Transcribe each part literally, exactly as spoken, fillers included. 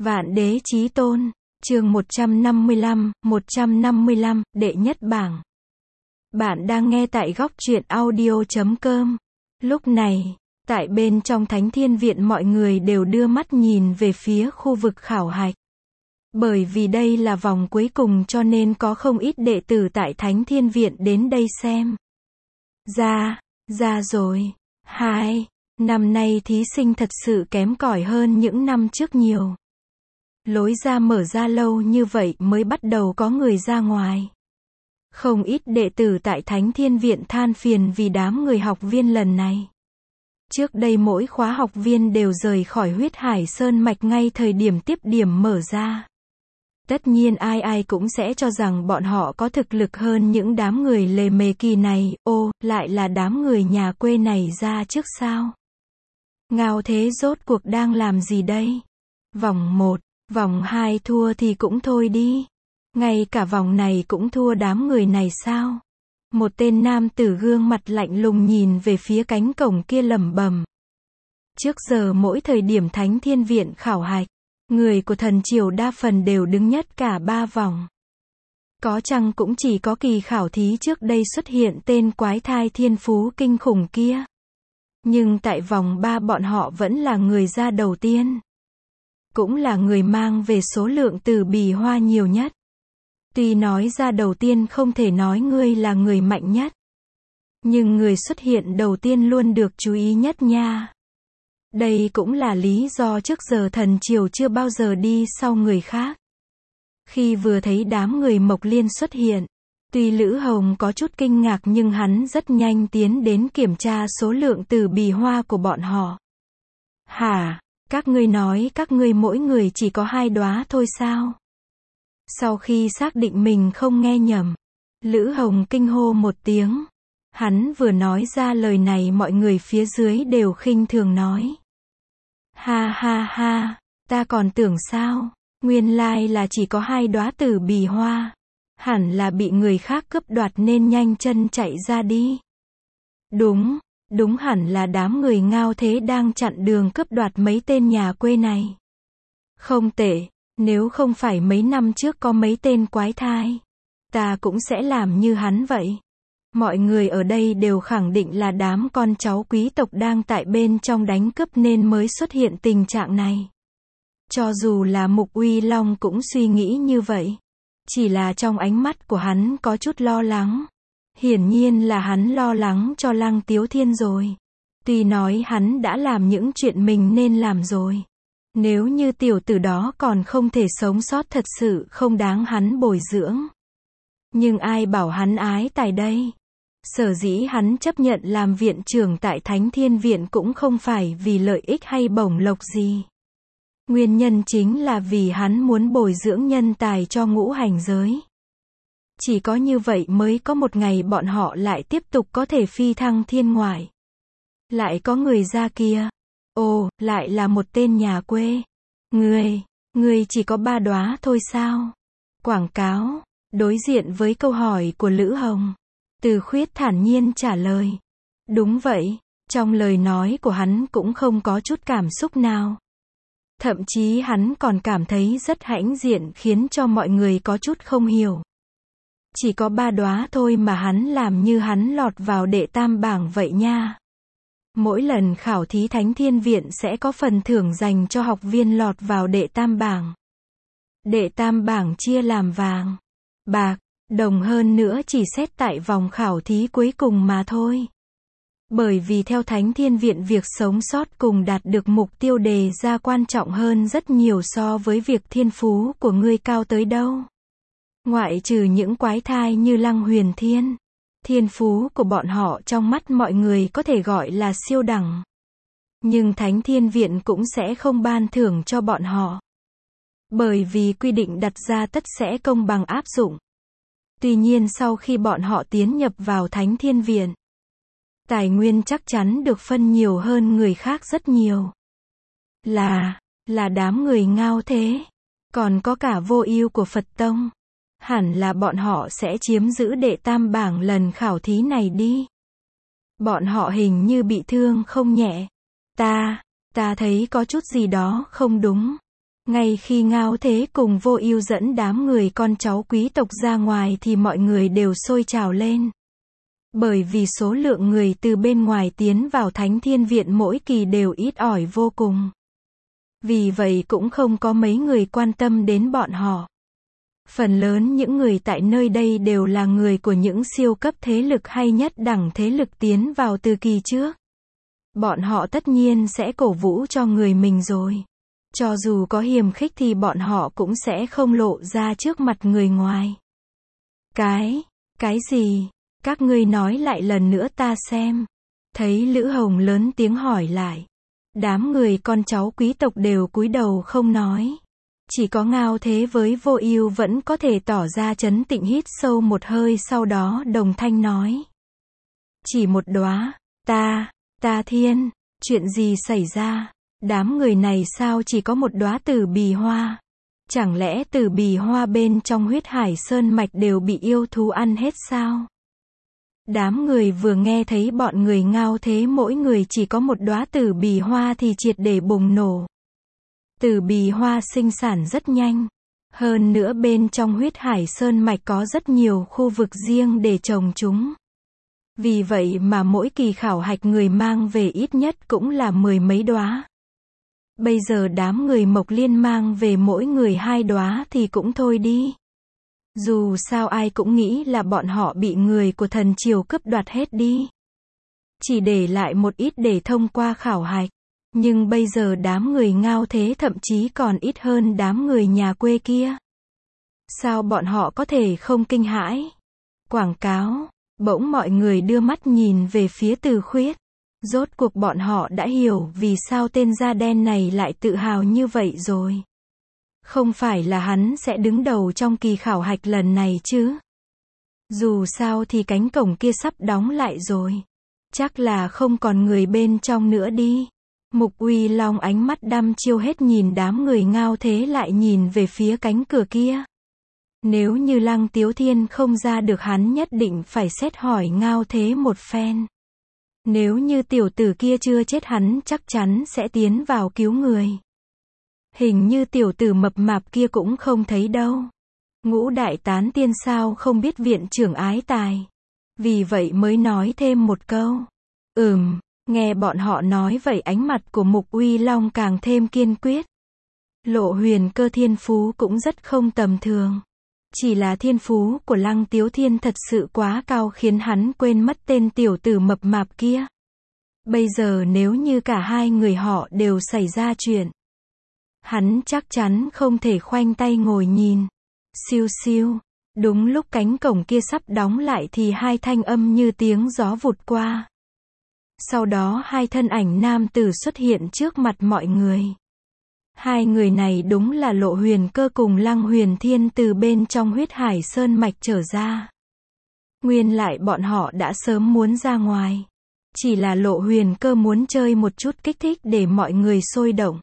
Vạn Đế Chí Tôn, chương một trăm năm mươi lăm, một trăm năm mươi lăm, đệ nhất bảng. Bạn đang nghe tại góc truyện audio chấm com. Lúc này, tại bên trong Thánh Thiên Viện mọi người đều đưa mắt nhìn về phía khu vực khảo hạch. Bởi vì đây là vòng cuối cùng cho nên có không ít đệ tử tại Thánh Thiên Viện đến đây xem. Ra, ra rồi. Hai, năm nay thí sinh thật sự kém cỏi hơn những năm trước nhiều. Lối ra mở ra lâu như vậy mới bắt đầu có người ra ngoài. Không ít đệ tử tại Thánh Thiên Viện than phiền vì đám người học viên lần này. Trước đây mỗi khóa học viên đều rời khỏi Huyết Hải Sơn Mạch ngay thời điểm tiếp điểm mở ra. Tất nhiên ai ai cũng sẽ cho rằng bọn họ có thực lực hơn những đám người lề mề kỳ này. Ô, lại là đám người nhà quê này ra trước sao? Ngao Thế rốt cuộc đang làm gì đây? Vòng một, vòng hai thua thì cũng thôi đi. Ngay cả vòng này cũng thua đám người này sao? Một tên nam tử gương mặt lạnh lùng nhìn về phía cánh cổng kia lẩm bẩm. Trước giờ mỗi thời điểm Thánh Thiên Viện khảo hạch, người của thần triều đa phần đều đứng nhất cả ba vòng. Có chăng cũng chỉ có kỳ khảo thí trước đây xuất hiện tên quái thai thiên phú kinh khủng kia. Nhưng tại vòng ba bọn họ vẫn là người ra đầu tiên. Cũng là người mang về số lượng từ bì hoa nhiều nhất. Tuy nói ra đầu tiên không thể nói ngươi là người mạnh nhất. Nhưng người xuất hiện đầu tiên luôn được chú ý nhất nha. Đây cũng là lý do trước giờ thần triều chưa bao giờ đi sau người khác. Khi vừa thấy đám người Mộc Liên xuất hiện, tuy Lữ Hồng có chút kinh ngạc nhưng hắn rất nhanh tiến đến kiểm tra số lượng từ bì hoa của bọn họ. Hả? Các ngươi nói các ngươi mỗi người chỉ có hai đóa thôi sao? Sau khi xác định mình không nghe nhầm, Lữ Hồng kinh hô một tiếng. Hắn vừa nói ra lời này mọi người phía dưới đều khinh thường nói. Ha ha ha, ta còn tưởng sao, nguyên lai là chỉ có hai đóa tử bì hoa. Hẳn là bị người khác cướp đoạt nên nhanh chân chạy ra đi. Đúng, đúng hẳn là đám người Ngao Thế đang chặn đường cướp đoạt mấy tên nhà quê này. Không tệ, nếu không phải mấy năm trước có mấy tên quái thai, ta cũng sẽ làm như hắn vậy. Mọi người ở đây đều khẳng định là đám con cháu quý tộc đang tại bên trong đánh cướp nên mới xuất hiện tình trạng này. Cho dù là Mục Uy Long cũng suy nghĩ như vậy. Chỉ là trong ánh mắt của hắn có chút lo lắng. Hiển nhiên là hắn lo lắng cho Lăng Tiếu Thiên rồi. Tuy nói hắn đã làm những chuyện mình nên làm rồi. Nếu như tiểu tử đó còn không thể sống sót thật sự không đáng hắn bồi dưỡng. Nhưng ai bảo hắn ái tài đây? Sở dĩ hắn chấp nhận làm viện trưởng tại Thánh Thiên Viện cũng không phải vì lợi ích hay bổng lộc gì. Nguyên nhân chính là vì hắn muốn bồi dưỡng nhân tài cho ngũ hành giới. Chỉ có như vậy mới có một ngày bọn họ lại tiếp tục có thể phi thăng thiên ngoại. Lại có người ra kia. Ồ, lại là một tên nhà quê. Ngươi, ngươi chỉ có ba đóa thôi sao? Quảng cáo. Đối diện với câu hỏi của Lữ Hồng, Từ Khuyết thản nhiên trả lời. Đúng vậy, trong lời nói của hắn cũng không có chút cảm xúc nào. Thậm chí hắn còn cảm thấy rất hãnh diện khiến cho mọi người có chút không hiểu. Chỉ có ba đóa thôi mà hắn làm như hắn lọt vào đệ tam bảng vậy nha. Mỗi lần khảo thí Thánh Thiên Viện sẽ có phần thưởng dành cho học viên lọt vào đệ tam bảng. Đệ tam bảng chia làm vàng, bạc, đồng hơn nữa chỉ xét tại vòng khảo thí cuối cùng mà thôi. Bởi vì theo Thánh Thiên Viện việc sống sót cùng đạt được mục tiêu đề ra quan trọng hơn rất nhiều so với việc thiên phú của ngươi cao tới đâu. Ngoại trừ những quái thai như Lăng Huyền Thiên, thiên phú của bọn họ trong mắt mọi người có thể gọi là siêu đẳng. Nhưng Thánh Thiên Viện cũng sẽ không ban thưởng cho bọn họ. Bởi vì quy định đặt ra tất sẽ công bằng áp dụng. Tuy nhiên sau khi bọn họ tiến nhập vào Thánh Thiên Viện, tài nguyên chắc chắn được phân nhiều hơn người khác rất nhiều. Là, là đám người Ngao Thế. Còn có cả Vô Ưu của Phật Tông. Hẳn là bọn họ sẽ chiếm giữ đệ tam bảng lần khảo thí này đi. Bọn họ hình như bị thương không nhẹ. Ta, ta thấy có chút gì đó không đúng. Ngay khi Ngao Thế cùng Vô Ưu dẫn đám người con cháu quý tộc ra ngoài thì mọi người đều sôi trào lên. Bởi vì số lượng người từ bên ngoài tiến vào Thánh Thiên Viện mỗi kỳ đều ít ỏi vô cùng. Vì vậy cũng không có mấy người quan tâm đến bọn họ. Phần lớn những người tại nơi đây đều là người của những siêu cấp thế lực hay nhất đẳng thế lực tiến vào từ kỳ trước. Bọn họ tất nhiên sẽ cổ vũ cho người mình rồi. Cho dù có hiềm khích thì bọn họ cũng sẽ không lộ ra trước mặt người ngoài. Cái, cái gì? Các ngươi nói lại lần nữa ta xem. Thấy Lữ Hồng lớn tiếng hỏi lại. Đám người con cháu quý tộc đều cúi đầu không nói. Chỉ có Ngao Thế với Vô Ưu vẫn có thể tỏ ra trấn tĩnh hít sâu một hơi sau đó đồng thanh nói. Chỉ một đóa, ta, ta thiên, chuyện gì xảy ra? Đám người này sao chỉ có một đóa tử bì hoa? Chẳng lẽ tử bì hoa bên trong huyết hải sơn mạch đều bị yêu thú ăn hết sao? Đám người vừa nghe thấy bọn người Ngao Thế mỗi người chỉ có một đóa tử bì hoa thì triệt để bùng nổ. Tử bì hoa sinh sản rất nhanh. Hơn nữa bên trong huyết hải sơn mạch có rất nhiều khu vực riêng để trồng chúng. Vì vậy mà mỗi kỳ khảo hạch người mang về ít nhất cũng là mười mấy đóa. Bây giờ đám người Mộc Liên mang về mỗi người hai đóa thì cũng thôi đi. Dù sao ai cũng nghĩ là bọn họ bị người của thần triều cướp đoạt hết đi. Chỉ để lại một ít để thông qua khảo hạch. Nhưng bây giờ đám người Ngao Thế thậm chí còn ít hơn đám người nhà quê kia. Sao bọn họ có thể không kinh hãi? Quảng cáo. Bỗng mọi người đưa mắt nhìn về phía Từ Khuyết. Rốt cuộc bọn họ đã hiểu vì sao tên da đen này lại tự hào như vậy rồi. Không phải là hắn sẽ đứng đầu trong kỳ khảo hạch lần này chứ? Dù sao thì cánh cổng kia sắp đóng lại rồi. Chắc là không còn người bên trong nữa đi. Mục Uy Long ánh mắt đăm chiêu hết nhìn đám người Ngao Thế lại nhìn về phía cánh cửa kia. Nếu như Lăng Tiếu Thiên không ra được hắn nhất định phải xét hỏi Ngao Thế một phen. Nếu như tiểu tử kia chưa chết hắn chắc chắn sẽ tiến vào cứu người. Hình như tiểu tử mập mạp kia cũng không thấy đâu. Ngũ đại tán tiên sao không biết viện trưởng ái tài. Vì vậy mới nói thêm một câu. Ừm, nghe bọn họ nói vậy ánh mặt của Mục Uy Long càng thêm kiên quyết. Lộ Huyền Cơ thiên phú cũng rất không tầm thường. Chỉ là thiên phú của Lăng Tiếu Thiên thật sự quá cao khiến hắn quên mất tên tiểu tử mập mạp kia. Bây giờ nếu như cả hai người họ đều xảy ra chuyện, hắn chắc chắn không thể khoanh tay ngồi nhìn. Siêu siêu, đúng lúc cánh cổng kia sắp đóng lại thì hai thanh âm như tiếng gió vụt qua. Sau đó hai thân ảnh nam tử xuất hiện trước mặt mọi người. Hai người này đúng là Lộ Huyền Cơ cùng Lăng Huyền Thiên từ bên trong huyết hải sơn mạch trở ra. Nguyên lại bọn họ đã sớm muốn ra ngoài. Chỉ là Lộ Huyền Cơ muốn chơi một chút kích thích để mọi người sôi động.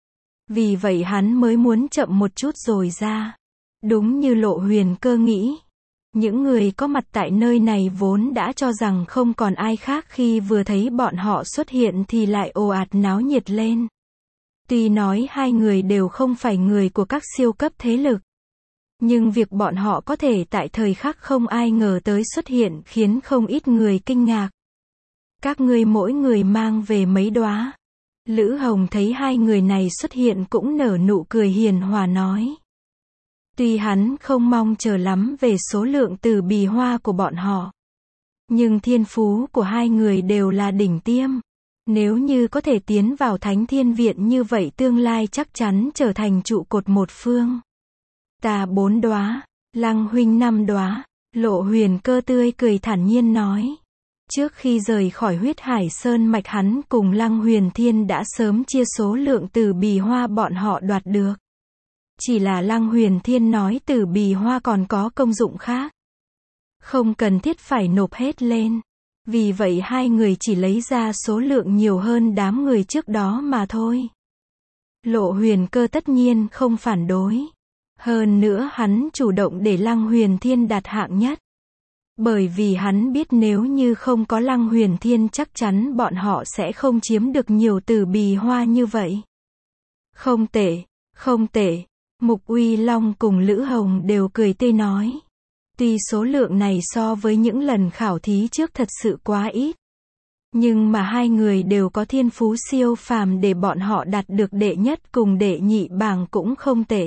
Vì vậy hắn mới muốn chậm một chút rồi ra. Đúng như Lộ Huyền Cơ nghĩ. Những người có mặt tại nơi này vốn đã cho rằng không còn ai khác khi vừa thấy bọn họ xuất hiện thì lại ồ ạt náo nhiệt lên. Tuy nói hai người đều không phải người của các siêu cấp thế lực. Nhưng việc bọn họ có thể tại thời khắc không ai ngờ tới xuất hiện khiến không ít người kinh ngạc. Các ngươi mỗi người mang về mấy đóa. Lữ Hồng thấy hai người này xuất hiện cũng nở nụ cười hiền hòa nói. Tuy hắn không mong chờ lắm về số lượng tử bì hoa của bọn họ. Nhưng thiên phú của hai người đều là đỉnh tiêm. Nếu như có thể tiến vào Thánh Thiên Viện như vậy tương lai chắc chắn trở thành trụ cột một phương. Ta bốn đóa, Lăng huynh năm đóa, Lộ Huyền Cơ tươi cười thản nhiên nói. Trước khi rời khỏi huyết hải sơn mạch hắn cùng Lăng Huyền Thiên đã sớm chia số lượng tử bì hoa bọn họ đoạt được. Chỉ là Lăng Huyền Thiên nói tử bì hoa còn có công dụng khác. Không cần thiết phải nộp hết lên. Vì vậy hai người chỉ lấy ra số lượng nhiều hơn đám người trước đó mà thôi. Lộ Huyền Cơ tất nhiên không phản đối. Hơn nữa hắn chủ động để Lăng Huyền Thiên đạt hạng nhất. Bởi vì hắn biết nếu như không có Lăng Huyền Thiên chắc chắn bọn họ sẽ không chiếm được nhiều tử bì hoa như vậy. Không tệ, Không tệ. Mục Uy Long cùng Lữ Hồng đều cười tươi nói. Tuy số lượng này so với những lần khảo thí trước thật sự quá ít. Nhưng mà hai người đều có thiên phú siêu phàm để bọn họ đạt được đệ nhất cùng đệ nhị bảng cũng không tệ.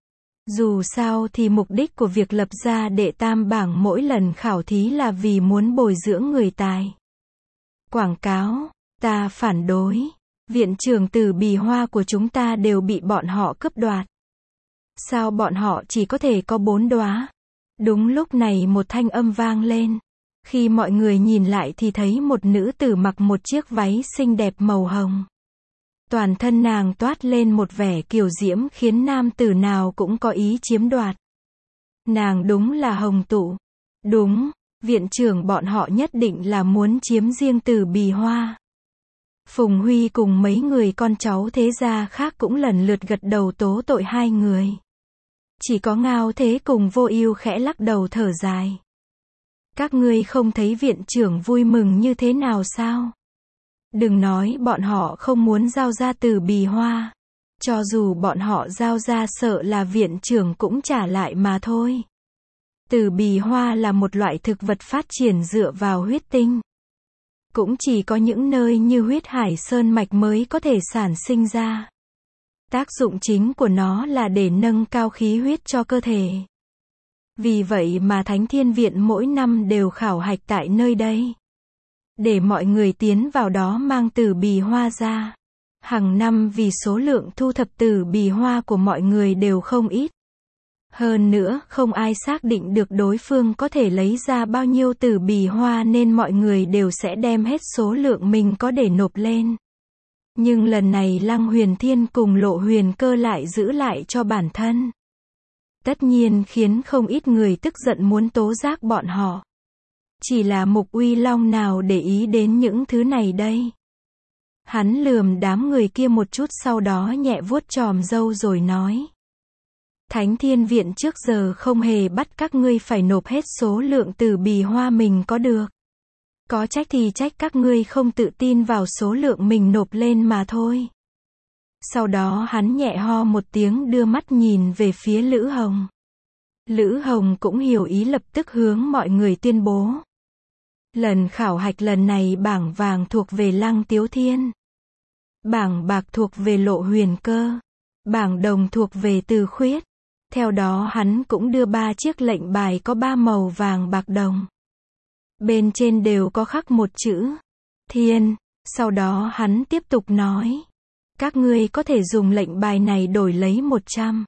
Dù sao thì mục đích của việc lập ra đệ tam bảng mỗi lần khảo thí là vì muốn bồi dưỡng người tài. Quảng cáo, ta phản đối. Viện trưởng Từ Bì Hoa của chúng ta đều bị bọn họ cướp đoạt. Sao bọn họ chỉ có thể có bốn đóa? Đúng lúc này một thanh âm vang lên. Khi mọi người nhìn lại thì thấy một nữ tử mặc một chiếc váy xinh đẹp màu hồng. Toàn thân nàng toát lên một vẻ kiều diễm khiến nam tử nào cũng có ý chiếm đoạt. Nàng đúng là Hồng Tụ. Đúng, viện trưởng bọn họ nhất định là muốn chiếm riêng Từ Bì Hoa. Phùng Huy cùng mấy người con cháu thế gia khác cũng lần lượt gật đầu tố tội hai người. Chỉ có Ngao Thế cùng Vô Ưu khẽ lắc đầu thở dài. Các ngươi không thấy viện trưởng vui mừng như thế nào sao? Đừng nói bọn họ không muốn giao ra Từ Bì Hoa. Cho dù bọn họ giao ra sợ là viện trưởng cũng trả lại mà thôi. Từ Bì Hoa là một loại thực vật phát triển dựa vào huyết tinh. Cũng chỉ có những nơi như huyết hải sơn mạch mới có thể sản sinh ra. Tác dụng chính của nó là để nâng cao khí huyết cho cơ thể. Vì vậy mà Thánh Thiên Viện mỗi năm đều khảo hạch tại nơi đây. Để mọi người tiến vào đó mang Từ Bì Hoa ra. Hàng năm vì số lượng thu thập Từ Bì Hoa của mọi người đều không ít. Hơn nữa, không ai xác định được đối phương có thể lấy ra bao nhiêu Từ Bì Hoa nên mọi người đều sẽ đem hết số lượng mình có để nộp lên. Nhưng lần này Lăng Huyền Thiên cùng Lộ Huyền Cơ lại giữ lại cho bản thân. Tất nhiên khiến không ít người tức giận muốn tố giác bọn họ. Chỉ là Mục Uy Long nào để ý đến những thứ này đây. Hắn lườm đám người kia một chút sau đó nhẹ vuốt chòm râu rồi nói. Thánh Thiên Viện trước giờ không hề bắt các ngươi phải nộp hết số lượng Từ Bì Hoa mình có được. Có trách thì trách các ngươi không tự tin vào số lượng mình nộp lên mà thôi. Sau đó hắn nhẹ ho một tiếng đưa mắt nhìn về phía Lữ Hồng. Lữ Hồng cũng hiểu ý lập tức hướng mọi người tuyên bố. Lần khảo hạch lần này bảng vàng thuộc về Lăng Tiếu Thiên. Bảng bạc thuộc về Lộ Huyền Cơ. Bảng đồng thuộc về Từ Khuyết. Theo đó hắn cũng đưa ba chiếc lệnh bài có ba màu vàng bạc đồng. Bên trên đều có khắc một chữ Thiên. Sau đó hắn tiếp tục nói. Các ngươi có thể dùng lệnh bài này đổi lấy một trăm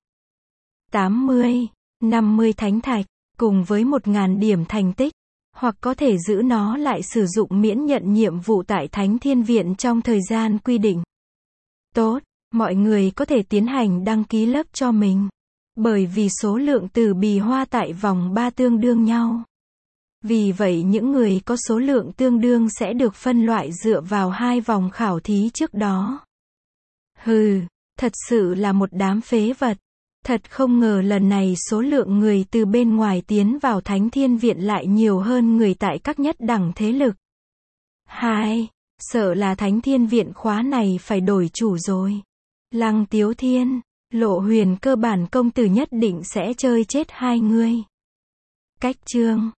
tám mươi, năm mươi thánh thạch, cùng với một nghìn điểm thành tích. Hoặc có thể giữ nó lại sử dụng miễn nhận nhiệm vụ tại Thánh Thiên Viện trong thời gian quy định. Tốt, mọi người có thể tiến hành đăng ký lớp cho mình. Bởi vì số lượng Từ Bì Hoa tại vòng ba tương đương nhau. Vì vậy những người có số lượng tương đương sẽ được phân loại dựa vào hai vòng khảo thí trước đó. Hừ, thật sự là một đám phế vật. Thật không ngờ lần này số lượng người từ bên ngoài tiến vào Thánh Thiên Viện lại nhiều hơn người tại các nhất đẳng thế lực. Hai, sợ là Thánh Thiên Viện khóa này phải đổi chủ rồi. Lăng Tiếu Thiên, Lộ Huyền Cơ bản công tử nhất định sẽ chơi chết hai người. Cách chương